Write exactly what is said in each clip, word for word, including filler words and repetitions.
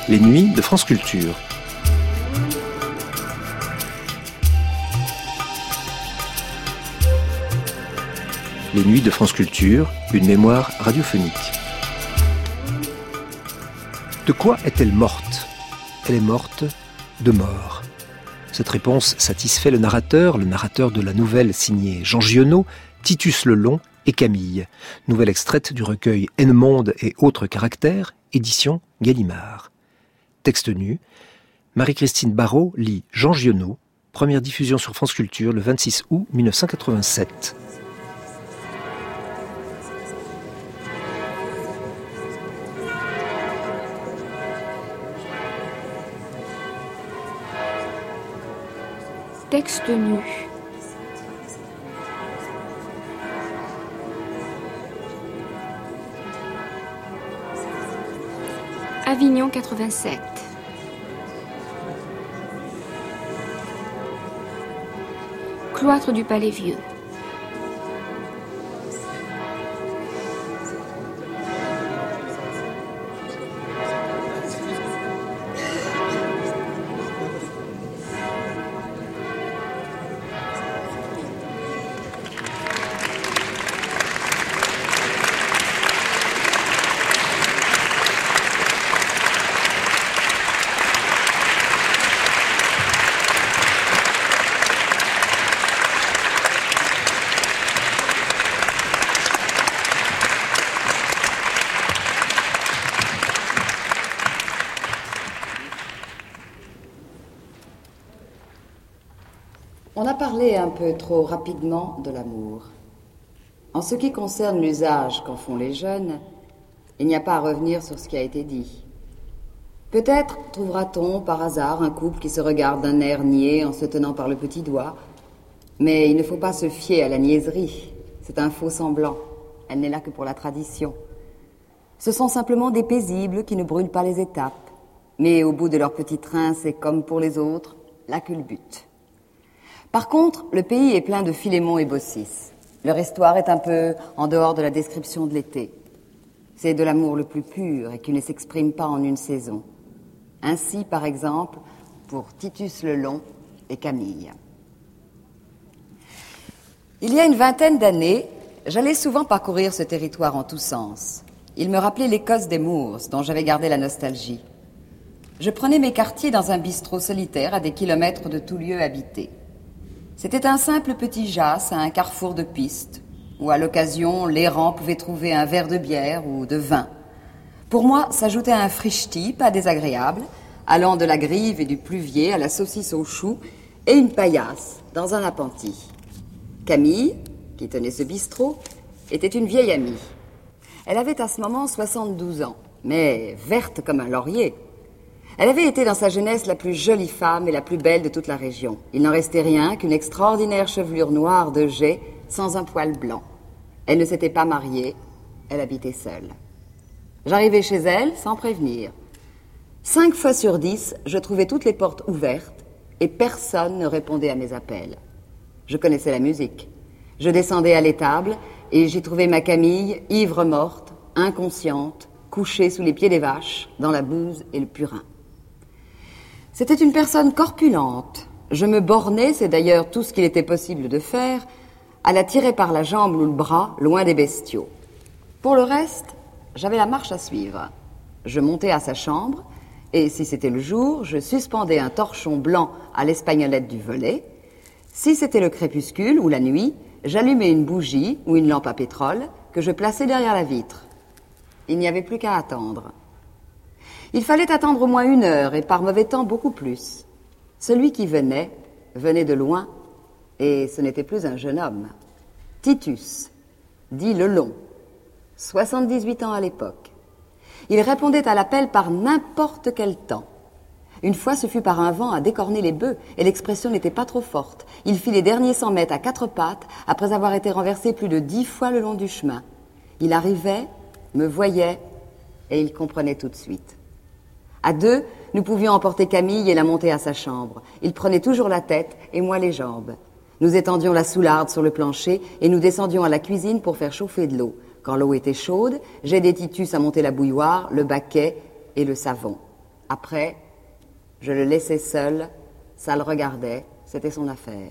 Les nuits de France Culture. Les nuits de France Culture, une mémoire radiophonique. De quoi est-elle morte ? Elle est morte de mort. Cette réponse satisfait le narrateur, le narrateur de la nouvelle signée Jean Giono, Titus le Long et Camille. Nouvelle extraite du recueil Haine-Monde et autres caractères, édition Gallimard. Texte nu, Marie-Christine Barrault lit Jean Giono, première diffusion sur France Culture le vingt-six août mille neuf cent quatre-vingt-sept. Texte nu. Avignon quatre-vingt-sept. Cloître du Palais Vieux. On a parlé un peu trop rapidement de l'amour. En ce qui concerne l'usage qu'en font les jeunes, il n'y a pas à revenir sur ce qui a été dit. Peut-être trouvera-t-on par hasard un couple qui se regarde d'un air niais en se tenant par le petit doigt, mais il ne faut pas se fier à la niaiserie. C'est un faux semblant. Elle n'est là que pour la tradition. Ce sont simplement des paisibles qui ne brûlent pas les étapes, mais au bout de leur petit train, c'est comme pour les autres, la culbute. Par contre, le pays est plein de Philémon et Baucis. Leur histoire est un peu en dehors de la description de l'été. C'est de l'amour le plus pur et qui ne s'exprime pas en une saison. Ainsi, par exemple, pour Titus le Long et Camille. Il y a une vingtaine d'années, j'allais souvent parcourir ce territoire en tous sens. Il me rappelait l'Écosse des Moors, dont j'avais gardé la nostalgie. Je prenais mes quartiers dans un bistrot solitaire à des kilomètres de tout lieu habité. C'était un simple petit jas à un carrefour de piste, où à l'occasion, l'errant pouvait trouver un verre de bière ou de vin. Pour moi, s'ajoutait un frichti, pas désagréable, allant de la grive et du pluvier à la saucisse aux choux, et une paillasse dans un appentis. Camille, qui tenait ce bistrot, était une vieille amie. Elle avait à ce moment soixante-douze ans, mais verte comme un laurier. Elle avait été dans sa jeunesse la plus jolie femme et la plus belle de toute la région. Il n'en restait rien qu'une extraordinaire chevelure noire de jais sans un poil blanc. Elle ne s'était pas mariée, elle habitait seule. J'arrivais chez elle sans prévenir. Cinq fois sur dix, je trouvais toutes les portes ouvertes et personne ne répondait à mes appels. Je connaissais la musique. Je descendais à l'étable et j'y trouvais ma Camille, ivre morte, inconsciente, couchée sous les pieds des vaches, dans la bouse et le purin. C'était une personne corpulente. Je me bornais, c'est d'ailleurs tout ce qu'il était possible de faire, à la tirer par la jambe ou le bras, loin des bestiaux. Pour le reste, j'avais la marche à suivre. Je montais à sa chambre, et si c'était le jour, je suspendais un torchon blanc à l'espagnolette du volet. Si c'était le crépuscule ou la nuit, j'allumais une bougie ou une lampe à pétrole que je plaçais derrière la vitre. Il n'y avait plus qu'à attendre. Il fallait attendre au moins une heure, et par mauvais temps, beaucoup plus. Celui qui venait, venait de loin, et ce n'était plus un jeune homme. Titus, dit le Long, soixante-dix-huit ans à l'époque. Il répondait à l'appel par n'importe quel temps. Une fois, ce fut par un vent à décorner les bœufs, et l'expression n'était pas trop forte. Il fit les derniers cent mètres à quatre pattes, après avoir été renversé plus de dix fois le long du chemin. Il arrivait, me voyait, et il comprenait tout de suite. À deux, nous pouvions emporter Camille et la monter à sa chambre. Il prenait toujours la tête et moi les jambes. Nous étendions la soularde sur le plancher et nous descendions à la cuisine pour faire chauffer de l'eau. Quand l'eau était chaude, j'aidais Titus à monter la bouilloire, le baquet et le savon. Après, je le laissais seul, ça le regardait, c'était son affaire.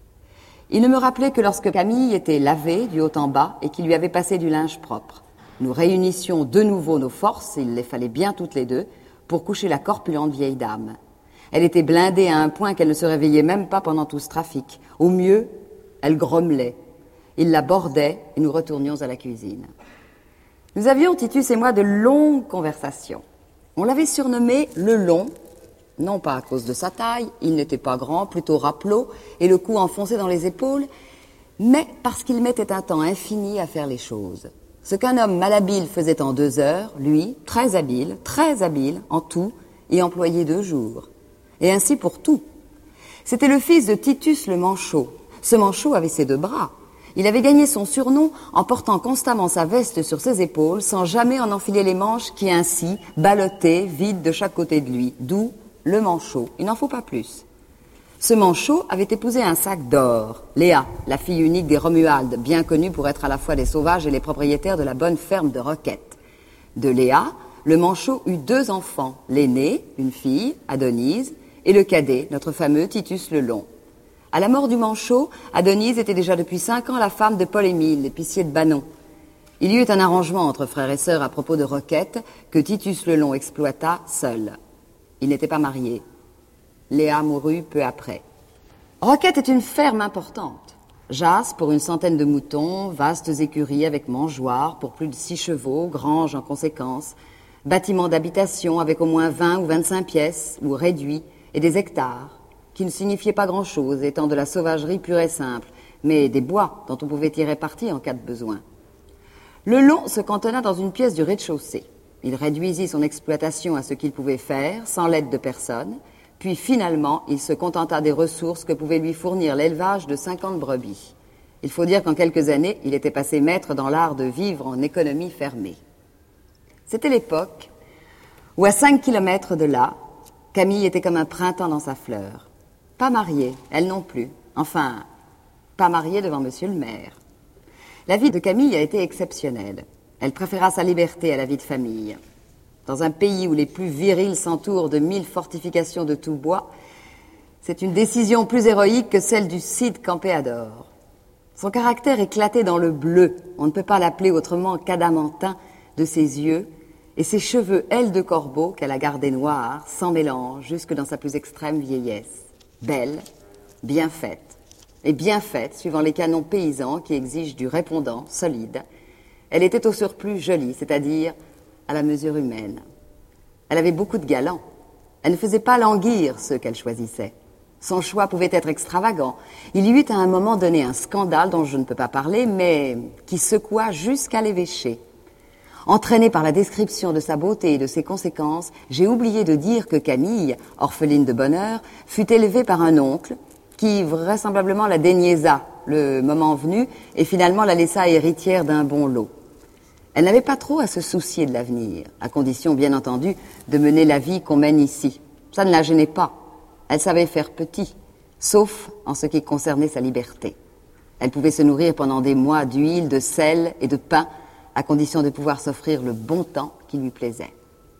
Il ne me rappelait que lorsque Camille était lavée du haut en bas et qu'il lui avait passé du linge propre. Nous réunissions de nouveau nos forces, il les fallait bien toutes les deux, pour coucher la corpulente vieille dame. Elle était blindée à un point qu'elle ne se réveillait même pas pendant tout ce trafic. Au mieux, elle grommelait. Il la bordait et nous retournions à la cuisine. Nous avions, Titus et moi, de longues conversations. On l'avait surnommé le long, non pas à cause de sa taille, il n'était pas grand, plutôt râpelot, et le cou enfoncé dans les épaules, mais parce qu'il mettait un temps infini à faire les choses. Ce qu'un homme malhabile faisait en deux heures, lui, très habile, très habile en tout, y employait deux jours. Et ainsi pour tout. C'était le fils de Titus le manchot. Ce manchot avait ses deux bras. Il avait gagné son surnom en portant constamment sa veste sur ses épaules, sans jamais en enfiler les manches qui ainsi ballottaient, vides de chaque côté de lui. D'où le manchot. Il n'en faut pas plus. Ce manchot avait épousé un sac d'or, Léa, la fille unique des Romualdes, bien connue pour être à la fois les sauvages et les propriétaires de la bonne ferme de Roquette. De Léa, le manchot eut deux enfants, l'aîné, une fille, Adonis, et le cadet, notre fameux Titus le Long. À la mort du manchot, Adonis était déjà depuis cinq ans la femme de Paul-Émile, l'épicier de Banon. Il y eut un arrangement entre frères et sœurs à propos de Roquette que Titus le Long exploita seul. Il n'était pas marié. Léa mourut peu après. Roquette est une ferme importante. Jas pour une centaine de moutons, vastes écuries avec mangeoires pour plus de six chevaux, grange en conséquence, bâtiments d'habitation avec au moins vingt ou vingt-cinq pièces, ou réduits, et des hectares, qui ne signifiaient pas grand-chose, étant de la sauvagerie pure et simple, mais des bois dont on pouvait tirer parti en cas de besoin. Le Long se cantonna dans une pièce du rez-de-chaussée. Il réduisit son exploitation à ce qu'il pouvait faire, sans l'aide de personne, puis finalement, il se contenta des ressources que pouvait lui fournir l'élevage de cinquante brebis. Il faut dire qu'en quelques années, il était passé maître dans l'art de vivre en économie fermée. C'était l'époque où, à cinq kilomètres de là, Camille était comme un printemps dans sa fleur. Pas mariée, elle non plus. Enfin, pas mariée devant monsieur le maire. La vie de Camille a été exceptionnelle. Elle préféra sa liberté à la vie de famille. Dans un pays où les plus virils s'entourent de mille fortifications de tout bois, c'est une décision plus héroïque que celle du Cid Campéador. Son caractère éclaté dans le bleu, on ne peut pas l'appeler autrement qu'adamantin, de ses yeux, et ses cheveux ailes de corbeau qu'elle a gardés noirs, sans mélange, jusque dans sa plus extrême vieillesse. Belle, bien faite, et bien faite, suivant les canons paysans qui exigent du répondant solide. Elle était au surplus jolie, c'est-à-dire à la mesure humaine. Elle avait beaucoup de galants. Elle ne faisait pas languir ceux qu'elle choisissait. Son choix pouvait être extravagant. Il y eut à un moment donné un scandale dont je ne peux pas parler, mais qui secoua jusqu'à l'évêché. Entraînée par la description de sa beauté et de ses conséquences, j'ai oublié de dire que Camille, orpheline de bonheur, fut élevée par un oncle qui vraisemblablement la déniaisa le moment venu et finalement la laissa héritière d'un bon lot. Elle n'avait pas trop à se soucier de l'avenir, à condition, bien entendu, de mener la vie qu'on mène ici. Ça ne la gênait pas. Elle savait faire petit, sauf en ce qui concernait sa liberté. Elle pouvait se nourrir pendant des mois d'huile, de sel et de pain, à condition de pouvoir s'offrir le bon temps qui lui plaisait.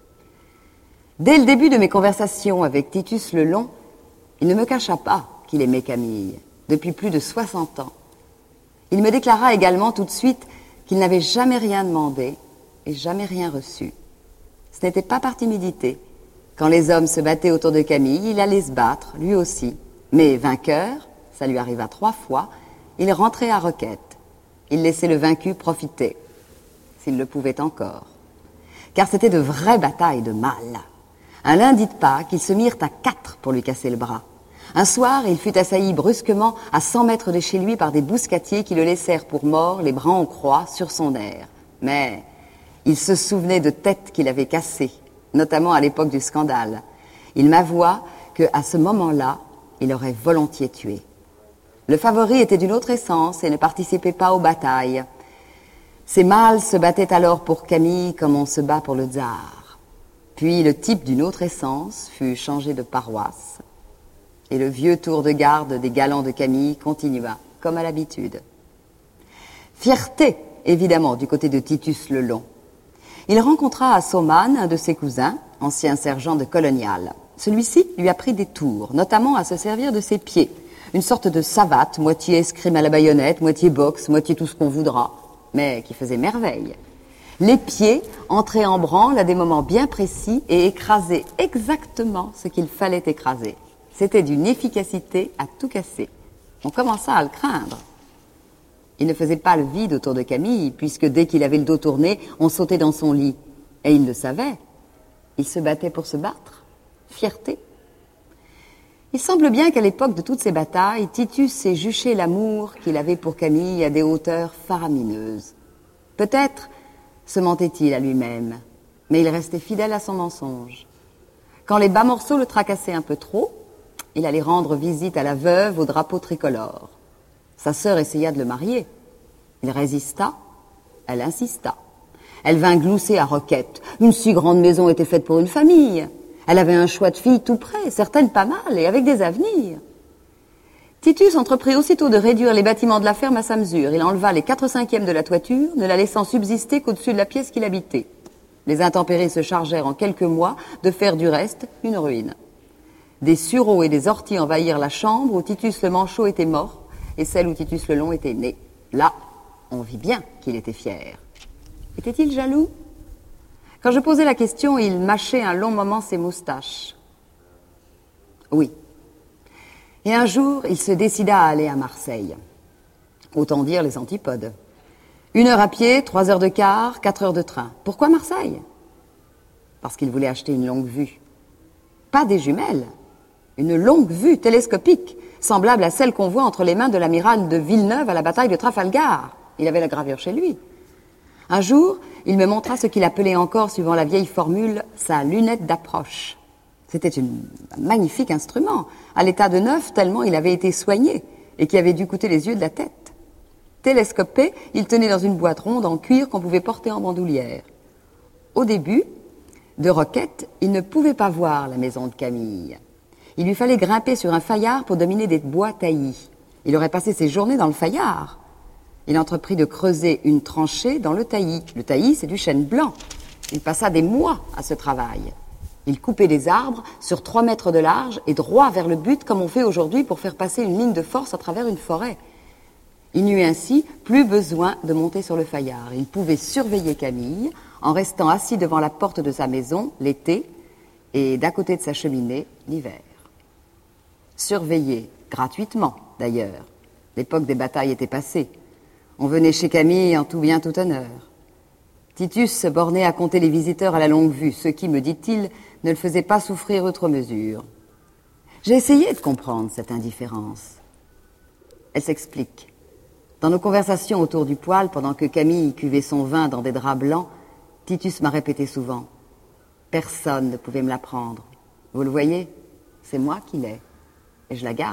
Dès le début de mes conversations avec Titus le Long, il ne me cacha pas qu'il aimait Camille, depuis plus de soixante ans. Il me déclara également tout de suite qu'il n'avait jamais rien demandé et jamais rien reçu. Ce n'était pas par timidité. Quand les hommes se battaient autour de Camille, il allait se battre, lui aussi. Mais vainqueur, ça lui arriva trois fois, il rentrait à Roquette. Il laissait le vaincu profiter, s'il le pouvait encore. Car c'était de vraies batailles de mâles. Un lundi de Pâques, ils se mirent à quatre pour lui casser le bras. Un soir, il fut assailli brusquement à cent mètres de chez lui par des bouscatiers qui le laissèrent pour mort, les bras en croix, sur son air. Mais il se souvenait de têtes qu'il avait cassées, notamment à l'époque du scandale. Il m'avoua qu'à ce moment-là, il aurait volontiers tué. Le favori était d'une autre essence et ne participait pas aux batailles. Ces mâles se battaient alors pour Camille comme on se bat pour le tsar. Puis le type d'une autre essence fut changé de paroisse. Et le vieux tour de garde des galants de Camille continua, comme à l'habitude. Fierté, évidemment, du côté de Titus le Long. Il rencontra à Saumane un de ses cousins, ancien sergent de colonial. Celui-ci lui a pris des tours, notamment à se servir de ses pieds. Une sorte de savate, moitié escrime à la baïonnette, moitié boxe, moitié tout ce qu'on voudra, mais qui faisait merveille. Les pieds entraient en branle à des moments bien précis et écrasaient exactement ce qu'il fallait écraser. C'était d'une efficacité à tout casser. On commença à le craindre. Il ne faisait pas le vide autour de Camille, puisque dès qu'il avait le dos tourné, on sautait dans son lit. Et il le savait. Il se battait pour se battre. Fierté. Il semble bien qu'à l'époque de toutes ces batailles, Titus ait juché l'amour qu'il avait pour Camille à des hauteurs faramineuses. Peut-être se mentait-il à lui-même, mais il restait fidèle à son mensonge. Quand les bas morceaux le tracassaient un peu trop, il allait rendre visite à la veuve au drapeau tricolore. Sa sœur essaya de le marier. Il résista, elle insista. Elle vint glousser à Roquette. Une si grande maison était faite pour une famille. Elle avait un choix de filles tout près, certaines pas mal, et avec des avenirs. Titus entreprit aussitôt de réduire les bâtiments de la ferme à sa mesure. Il enleva les quatre cinquièmes de la toiture, ne la laissant subsister qu'au-dessus de la pièce qu'il habitait. Les intempéries se chargèrent en quelques mois de faire du reste une ruine. Des sureaux et des orties envahirent la chambre où Titus le Manchot était mort et celle où Titus le Long était né. Là, on vit bien qu'il était fier. Était-il jaloux ? Quand je posais la question, il mâchait un long moment ses moustaches. Oui. Et un jour, il se décida à aller à Marseille. Autant dire les antipodes. Une heure à pied, trois heures de car, quatre heures de train. Pourquoi Marseille ? Parce qu'il voulait acheter une longue vue. Pas des jumelles, une longue vue télescopique, semblable à celle qu'on voit entre les mains de l'amiral de Villeneuve à la bataille de Trafalgar. Il avait la gravure chez lui. Un jour, il me montra ce qu'il appelait encore, suivant la vieille formule, sa lunette d'approche. C'était une, un magnifique instrument, à l'état de neuf, tellement il avait été soigné, et qui avait dû coûter les yeux de la tête. Télescopé, il tenait dans une boîte ronde en cuir qu'on pouvait porter en bandoulière. Au début, de Roquette, il ne pouvait pas voir la maison de Camille. Il lui fallait grimper sur un faillard pour dominer des bois taillis. Il aurait passé ses journées dans le faillard. Il entreprit de creuser une tranchée dans le taillis. Le taillis, c'est du chêne blanc. Il passa des mois à ce travail. Il coupait des arbres sur trois mètres de large et droit vers le but, comme on fait aujourd'hui pour faire passer une ligne de force à travers une forêt. Il n'eut ainsi plus besoin de monter sur le faillard. Il pouvait surveiller Camille en restant assis devant la porte de sa maison l'été et d'à côté de sa cheminée l'hiver. Surveiller, gratuitement d'ailleurs. L'époque des batailles était passée. On venait chez Camille en tout bien tout honneur. Titus se bornait à compter les visiteurs à la longue vue, ce qui, me dit-il, ne le faisait pas souffrir outre mesure. J'ai essayé de comprendre cette indifférence. Elle s'explique. Dans nos conversations autour du poêle, pendant que Camille cuvait son vin dans des draps blancs, Titus m'a répété souvent « Personne ne pouvait me l'apprendre. Vous le voyez, c'est moi qui l'ai, et je la garde. »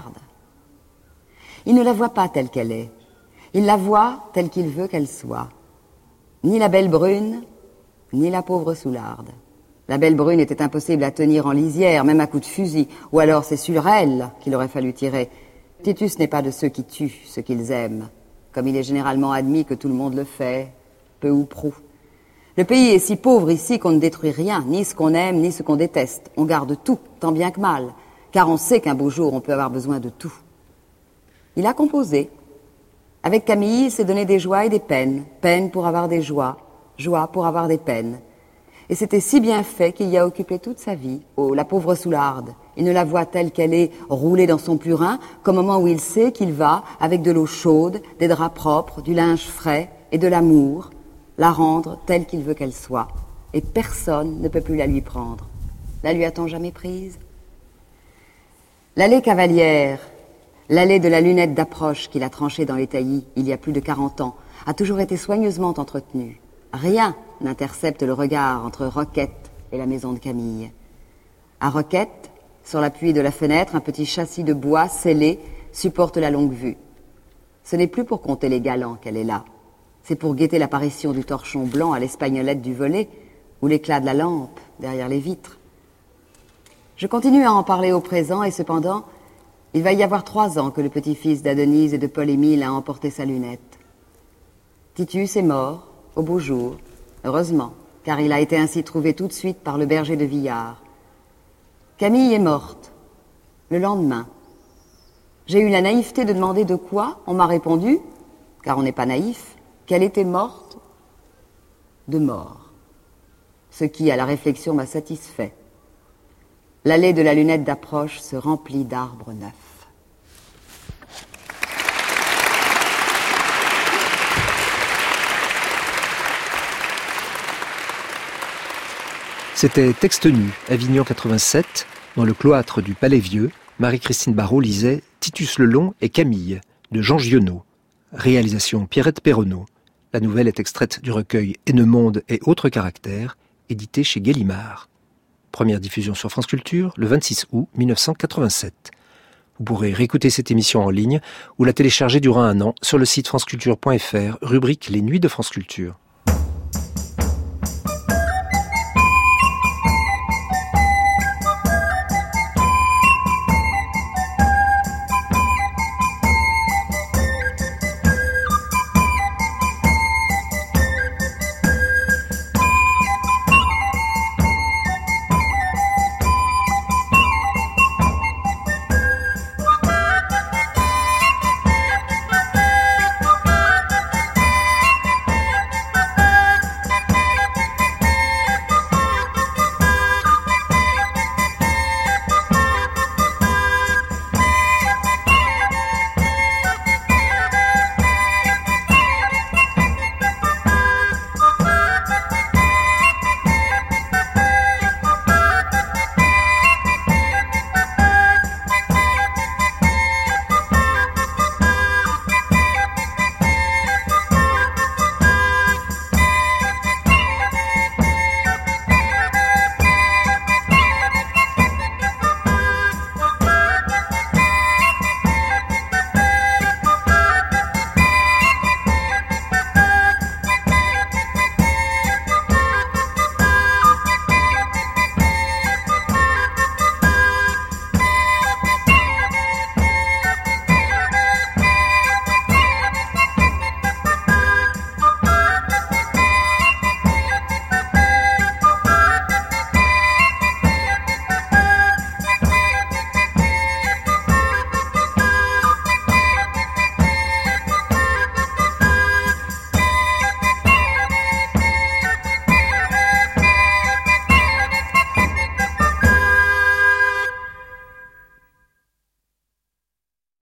Il ne la voit pas telle qu'elle est. Il la voit telle qu'il veut qu'elle soit. Ni la belle brune, ni la pauvre Soularde. La belle brune était impossible à tenir en lisière, même à coups de fusil, ou alors c'est sur elle qu'il aurait fallu tirer. Titus n'est pas de ceux qui tuent ce qu'ils aiment, comme il est généralement admis que tout le monde le fait, peu ou prou. Le pays est si pauvre ici qu'on ne détruit rien, ni ce qu'on aime, ni ce qu'on déteste. On garde tout, tant bien que mal, car on sait qu'un beau jour on peut avoir besoin de tout. Il a composé. Avec Camille, il s'est donné des joies et des peines, peines pour avoir des joies, joies pour avoir des peines. Et c'était si bien fait qu'il y a occupé toute sa vie. Oh, la pauvre Soularde, il ne la voit telle qu'elle est, roulée dans son purin, qu'au moment où il sait qu'il va, avec de l'eau chaude, des draps propres, du linge frais et de l'amour, la rendre telle qu'il veut qu'elle soit. Et personne ne peut plus la lui prendre. La lui a-t-on jamais prise ? L'allée Cavalière, l'allée de la lunette d'approche qu'il a tranchée dans les taillis il y a plus de quarante ans, a toujours été soigneusement entretenue. Rien n'intercepte le regard entre Roquette et la maison de Camille. À Roquette, sur l'appui de la fenêtre, un petit châssis de bois scellé supporte la longue vue. Ce n'est plus pour compter les galants qu'elle est là. C'est pour guetter l'apparition du torchon blanc à l'espagnolette du volet ou l'éclat de la lampe derrière les vitres. Je continue à en parler au présent et cependant, il va y avoir trois ans que le petit-fils d'Adenise et de Paul-Émile a emporté sa lunette. Titus est mort, au beau jour, heureusement, car il a été ainsi trouvé tout de suite par le berger de Villars. Camille est morte. Le lendemain. J'ai eu la naïveté de demander de quoi. On m'a répondu, car on n'est pas naïf, qu'elle était morte de mort. Ce qui, à la réflexion, m'a satisfait. L'allée de la lunette d'approche se remplit d'arbres neufs. C'était Texte nu, Avignon quatre-vingt-sept, dans le cloître du Palais Vieux. Marie-Christine Barrault lisait Titus le Long et Camille, de Jean Giono. Réalisation Pierrette Perronneau. La nouvelle est extraite du recueil Hennemonde et autres caractères, édité chez Gallimard. Première diffusion sur France Culture, le vingt-six août mille neuf cent quatre-vingt-sept. Vous pourrez réécouter cette émission en ligne ou la télécharger durant un an sur le site franceculture point f r, rubrique Les Nuits de France Culture.